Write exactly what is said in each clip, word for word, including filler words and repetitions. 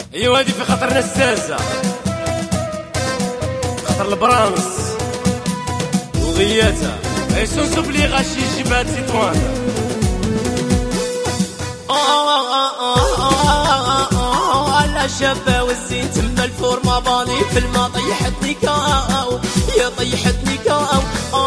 ايوا هادي في خطر نساسة، خطر البرانس وغياتها اي سونسو بلي غاشي جبات تطوان. على شابة والزين تم الفورما باني في الماء طيحتني كاو يا طيحتني كاو.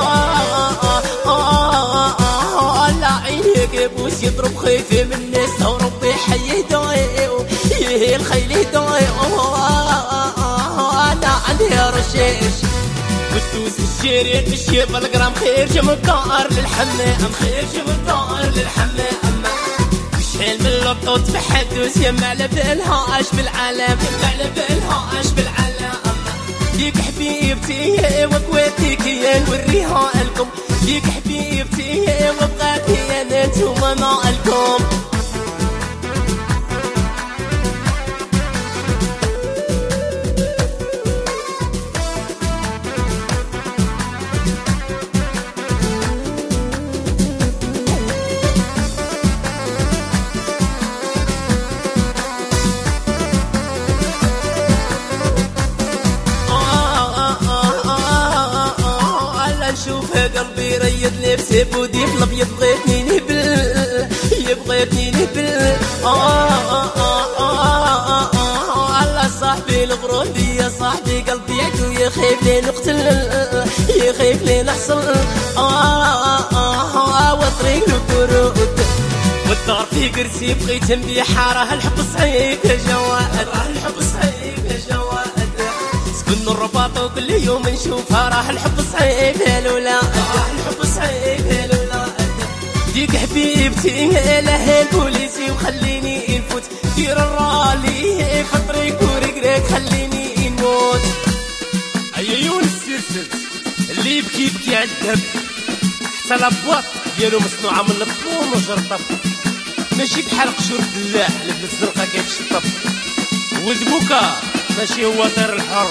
على عينيك يبوس يضرب خيفي من الناس وربي حيه دايو يهي الخيل دايو. انا عليها رشيش وتدوس الشريط مشي بالقرام خير جم الدار للحمام خير جم الدار للحمام. شحال من لطوط بحدوس يا معلى بالهاش بالعالم يا معلى بالهاش بالعالم. ليك حبيبتي وكواتيك يا نوريها لكم ليك حبيبتي وبغاكي يا نتوما مالكم. شوفها قلبي ريد لبسي بودي في الابيض بغيتني نهبل يبغيتني نهبل. على صاحبي الغرودي يا صاحبي قلبي عدو يخيف لي نقتل يخيف لي نحصل. وطريق البرود والدار في قرسي بغيت نبيع حاره الحب صعيب يا جواد الحب صعيب يا جواد. سكن الرباط وكل يوم نشوفها راه الحب صعيب يا الولاد راه الحب صعيب يا الولاد. ديك حبيبتي له البوليسي وخليني نفوت دير الرالي في الطريق ورقريك خليني نموت. ايا يونس سيرسل اللي يبكي يبكي على الذهب حتى لابواط ديالو مصنوعه من الطون وجرطب ماشي بحال قشور الدلاح اللي في الزنقه كيتشطب. ولد بوكا ماشي هو طير الحر.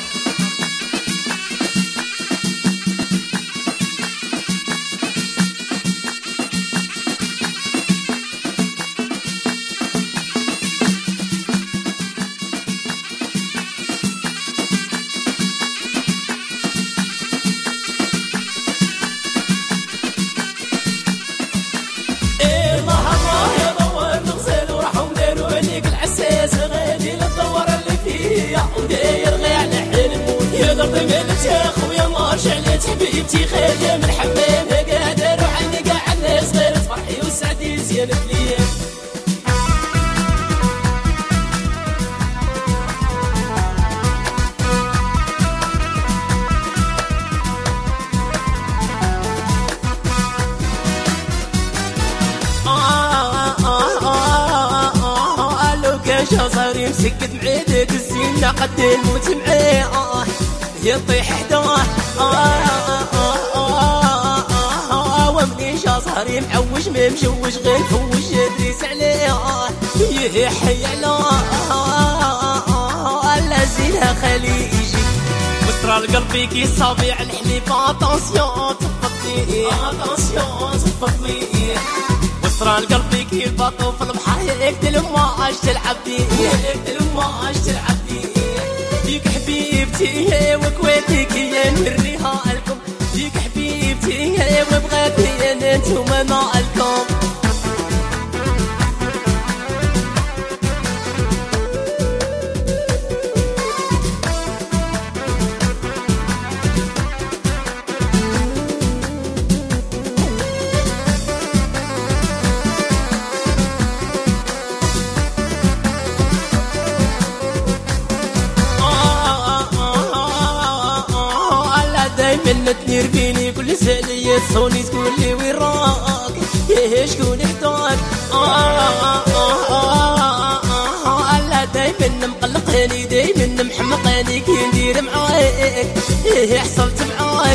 يا خويا مارش عليت حبيبتي خير من حبيبها قادر وعيني قاع الناس صغير تفرحي وسعدي زينت ليا. قالو كاش صاري مسكت معيدك الزين قد نموت معاه يطيح حداه. ومني جا صهري معوج ما مجوج غير فوج يدريس عليه يهي حي علاه. لا زينها خلي يجي وصرا لقلبي كي صابي على الحليب اتونسيون تفضلي اتونسيون تفضلي. وصرا لقلبي كي الباطو في البحر يقتل ماش تلعب بيه يقتل ماش تلعب بيه. ديك حبيبتي وكواتيك يا نوريها لكم ديك حبيبتي وبغاكي يا نتوما مالكم. دايما تنير فيني كل سالية تصوني تقول لي وين راك يا شكون حداك. لا دايما مقلقاني دايما محمقاني كي ندير معاك ايه حصلت معاك.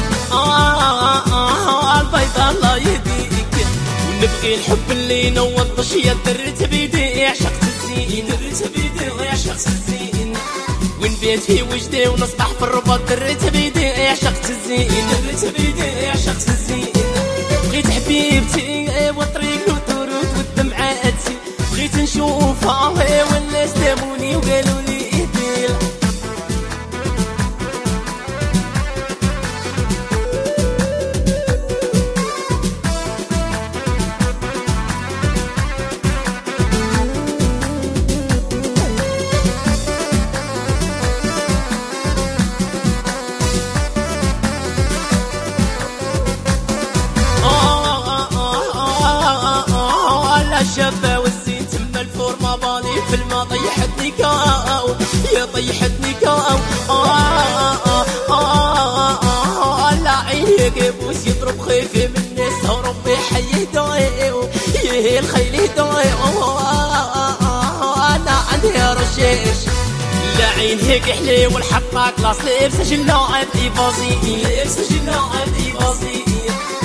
البيضة الله يهديك ونبغي الحب اللي نوض شي درت بيدي عشقت الزين درت بيدي عشقت الزين. وين بيت في وجدي ونصبح في الرباط درت بيدي عشقت الزين درت بيدي عشقت الزين. بغيت حبيبتي وطريق الدروت والدمعة تسيل بغيت نشوفها والناس داموني جاني وقالوا لي اهديل الشابة والزين تم الفورمة بالي في الماء طيحتني كاو يا طيحتني كاو لا عينيك يبوس يضرب خيفي من الناس وربي حيه دايو يهي الخيل دايو انا عندي رشاش لا عينيك حلي والحقا كلاس لبس جلاعب ايفازي لبس جلاعب ايفازي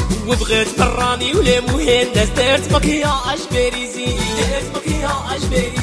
وبغيت براني ولا مهندس دارت مكياج باريزي دارت مكياج باريزي